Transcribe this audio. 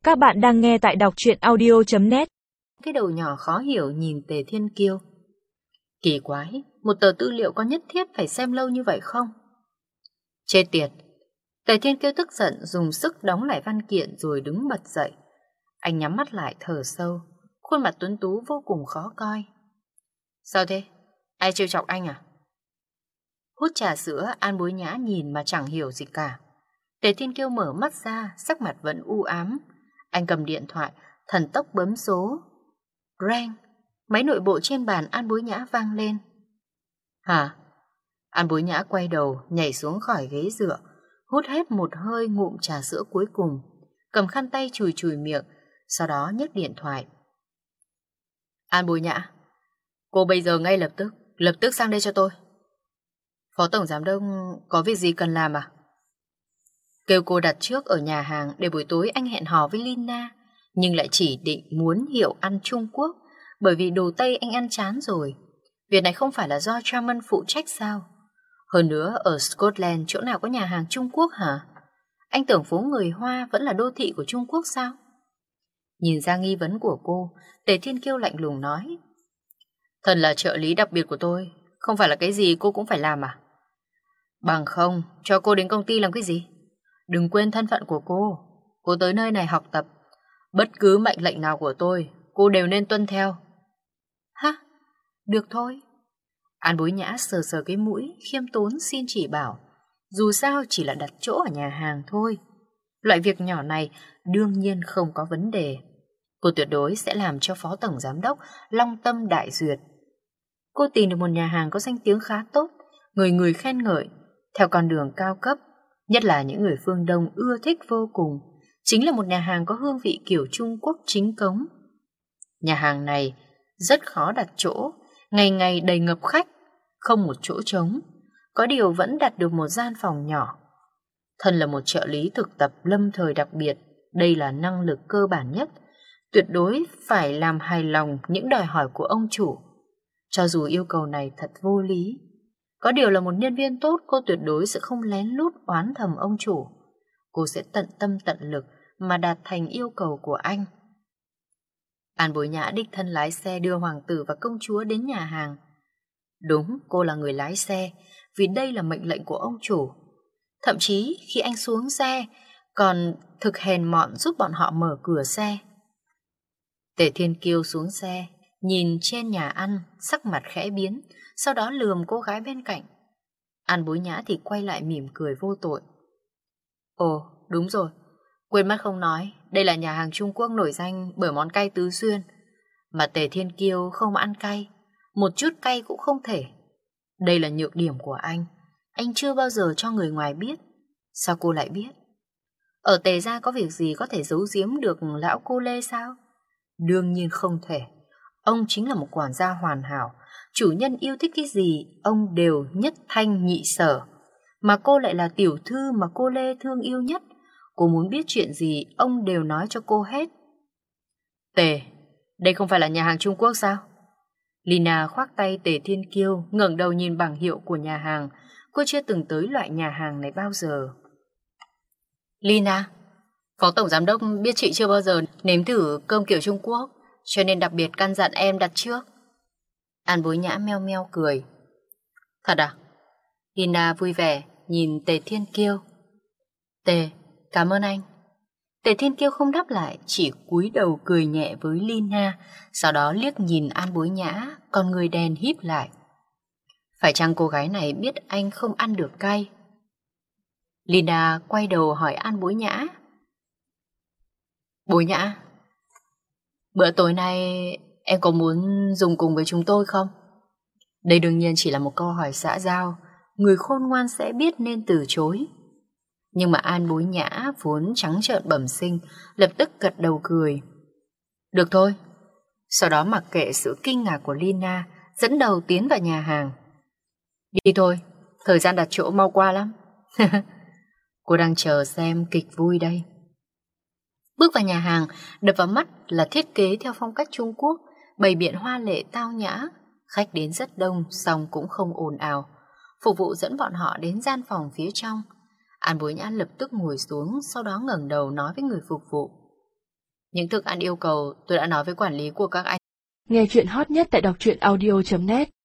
Các bạn đang nghe tại đọc truyện audio.net. Cái đầu nhỏ khó hiểu nhìn Tề Thiên Kiêu. Kỳ quái, một tờ tư liệu có nhất thiết phải xem lâu như vậy không? Chết tiệt! Tề Thiên Kiêu tức giận dùng sức đóng lại văn kiện rồi đứng bật dậy. Anh nhắm mắt lại thở sâu, khuôn mặt tuấn tú vô cùng khó coi. Sao thế? Ai trêu chọc anh à? Hút trà sữa, An Bối Nhã nhìn mà chẳng hiểu gì cả. Tề Thiên Kiêu mở mắt ra, sắc mặt vẫn u ám. Anh cầm điện thoại, thần tốc bấm số. Reng, máy nội bộ trên bàn An Bối Nhã vang lên. Hả? An Bối Nhã quay đầu, nhảy xuống khỏi ghế dựa, hút hết một hơi ngụm trà sữa cuối cùng, cầm khăn tay chùi chùi miệng, sau đó nhấc điện thoại. An Bối Nhã, cô bây giờ ngay lập tức sang đây cho tôi. Phó Tổng Giám đốc có việc gì cần làm à? Kêu cô đặt trước ở nhà hàng để buổi tối anh hẹn hò với Lina, nhưng lại chỉ định muốn hiệu ăn Trung Quốc, bởi vì đồ Tây anh ăn chán rồi. Việc này không phải là do Chairman phụ trách sao? Hơn nữa ở Scotland chỗ nào có nhà hàng Trung Quốc hả? Anh tưởng phố người Hoa vẫn là đô thị của Trung Quốc sao? Nhìn ra nghi vấn của cô, Tề Thiên Kiêu lạnh lùng nói. Thần là trợ lý đặc biệt của tôi, không phải là cái gì cô cũng phải làm à? Bằng không, cho cô đến công ty làm cái gì? Đừng quên thân phận của cô tới nơi này học tập. Bất cứ mệnh lệnh nào của tôi, cô đều nên tuân theo. Hả? Được thôi. An Bối Nhã sờ sờ cái mũi, khiêm tốn xin chỉ bảo. Dù sao chỉ là đặt chỗ ở nhà hàng thôi. Loại việc nhỏ này đương nhiên không có vấn đề. Cô tuyệt đối sẽ làm cho Phó Tổng Giám đốc long tâm đại duyệt. Cô tìm được một nhà hàng có danh tiếng khá tốt, người người khen ngợi, theo con đường cao cấp, nhất là những người phương Đông ưa thích vô cùng. Chính là một nhà hàng có hương vị kiểu Trung Quốc chính cống. Nhà hàng này rất khó đặt chỗ, ngày ngày đầy ngập khách, không một chỗ trống. Có điều vẫn đặt được một gian phòng nhỏ. Thân là một trợ lý thực tập lâm thời đặc biệt, đây là năng lực cơ bản nhất. Tuyệt đối phải làm hài lòng những đòi hỏi của ông chủ. Cho dù yêu cầu này thật vô lý. Có điều là một nhân viên tốt, cô tuyệt đối sẽ không lén lút oán thầm ông chủ. Cô sẽ tận tâm tận lực mà đạt thành yêu cầu của anh. An Bối Nhã đích thân lái xe đưa hoàng tử và công chúa đến nhà hàng. Đúng, cô là người lái xe, vì đây là mệnh lệnh của ông chủ. Thậm chí khi anh xuống xe, còn thực hèn mọn giúp bọn họ mở cửa xe. Tề Thiên Kiêu xuống xe, nhìn trên nhà ăn, sắc mặt khẽ biến, sau đó lườm cô gái bên cạnh. An Bối Nhã thì quay lại mỉm cười vô tội. Ồ, đúng rồi, quên mất không nói, đây là nhà hàng Trung Quốc nổi danh bởi món cay tứ xuyên. Mà Tề Thiên Kiêu không ăn cay, một chút cay cũng không thể. Đây là nhược điểm của anh chưa bao giờ cho người ngoài biết. Sao cô lại biết? Ở Tề gia có việc gì có thể giấu giếm được lão cô Lê sao? Đương nhiên không thể. Ông chính là một quản gia hoàn hảo, chủ nhân yêu thích cái gì, ông đều nhất thanh nhị sở. Mà cô lại là tiểu thư mà cô Lê thương yêu nhất. Cô muốn biết chuyện gì, ông đều nói cho cô hết. Tề, đây không phải là nhà hàng Trung Quốc sao? Lina khoác tay Tề Thiên Kiêu, ngẩng đầu nhìn bảng hiệu của nhà hàng. Cô chưa từng tới loại nhà hàng này bao giờ. Lina, Phó Tổng Giám đốc biết chị chưa bao giờ nếm thử cơm kiểu Trung Quốc, cho nên đặc biệt căn dặn em đặt trước. An Bối Nhã meo meo cười. Thật à? Lina vui vẻ nhìn Tề Thiên Kiêu. Tề, cảm ơn anh. Tề Thiên Kiêu không đáp lại, chỉ cúi đầu cười nhẹ với Lina, sau đó liếc nhìn An Bối Nhã, con người đèn híp lại. Phải chăng cô gái này biết anh không ăn được cay? Lina quay đầu hỏi An Bối Nhã. Bối Nhã, bữa tối nay em có muốn dùng cùng với chúng tôi không? Đây đương nhiên chỉ là một câu hỏi xã giao, người khôn ngoan sẽ biết nên từ chối. Nhưng mà An Bối Nhã vốn trắng trợn bẩm sinh, lập tức gật đầu cười. Được thôi. Sau đó mặc kệ sự kinh ngạc của Lina, dẫn đầu tiến vào nhà hàng. Đi thôi, thời gian đặt chỗ mau qua lắm. Cô đang chờ xem kịch vui đây. Bước vào nhà hàng, đập vào mắt là thiết kế theo phong cách Trung Quốc, bày biện hoa lệ tao nhã. Khách đến rất đông, song cũng không ồn ào. Phục vụ dẫn bọn họ đến gian phòng phía trong. An Bối Nhã lập tức ngồi xuống, sau đó ngẩng đầu nói với người phục vụ. Những thức ăn yêu cầu tôi đã nói với quản lý của các anh. Nghe chuyện hot nhất tại đọc truyện audio.net